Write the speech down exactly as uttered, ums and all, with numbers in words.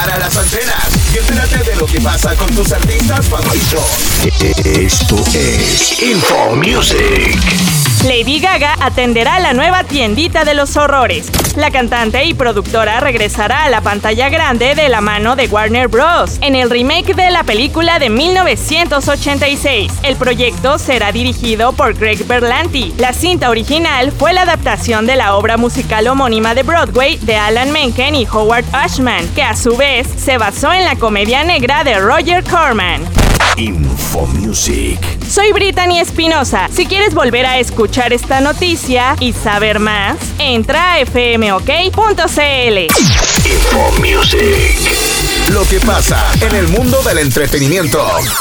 para las antenas y entérate de lo que pasa con tus artistas favoritos. Esto es Info Music. Lady Gaga atenderá la nueva tiendita de los horrores. La cantante y productora regresará a la pantalla grande de la mano de Warner Bros. en el remake de la película de mil novecientos ochenta y seis. El proyecto será dirigido por Greg Berlanti. La cinta original fue la adaptación de la obra musical homónima de Broadway de Alan Menken y Howard Ashman, que a su vez se basó en la comedia negra de Roger Corman. Info Music. Soy Brittany Espinosa. Si quieres volver a escuchar esta noticia y saber más, entra a f m o k punto c l. Info Music. Lo que pasa en el mundo del entretenimiento.